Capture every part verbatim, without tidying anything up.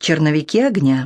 Черновики огня.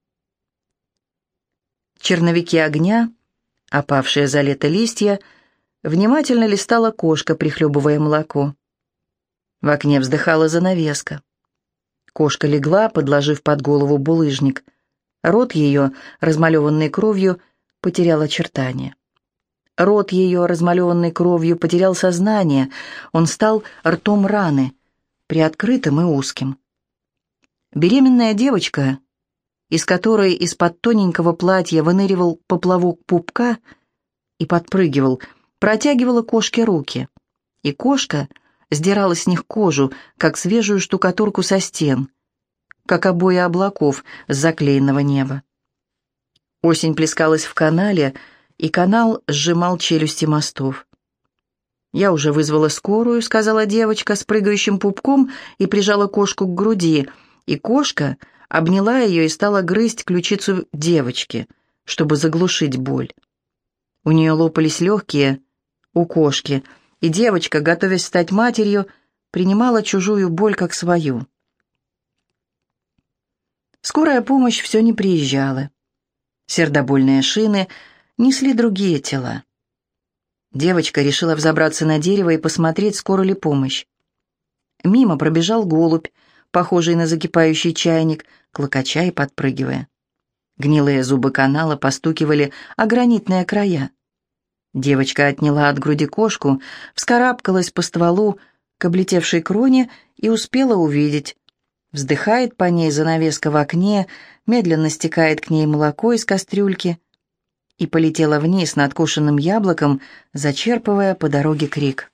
Черновики огня, опавшие за лето листья, внимательно листала кошка, прихлебывая молоко. В окне вздыхала занавеска. Кошка легла, подложив под голову булыжник. Рот ее, размалеванный кровью, потерял очертания. Рот ее, размалеванный кровью, потерял сознание. Он стал ртом раны, приоткрытым и узким. Беременная девочка, из которой из-под тоненького платья выныривал поплавок пупка и подпрыгивал, протягивала кошке руки, и кошка сдирала с них кожу, как свежую штукатурку со стен, как обои облаков с заклеенного неба. Осень плескалась в канале, и канал сжимал челюсти мостов. «Я уже вызвала скорую», — сказала девочка с прыгающим пупком и прижала кошку к груди, и кошка обняла ее и стала грызть ключицу девочки, чтобы заглушить боль. У нее лопались легкие, у кошки, и девочка, готовясь стать матерью, принимала чужую боль как свою. Скорая помощь все не приезжала. Сердобольные шины несли другие тела. Девочка решила взобраться на дерево и посмотреть, скоро ли помощь. Мимо пробежал голубь, похожий на закипающий чайник, клокоча и подпрыгивая. Гнилые зубы канала постукивали о гранитные края. Девочка отняла от груди кошку, вскарабкалась по стволу к облетевшей кроне и успела увидеть. Вздыхает по ней занавеска в окне, медленно стекает к ней молоко из кастрюльки и полетела вниз над кушанным яблоком, зачерпывая по дороге крик.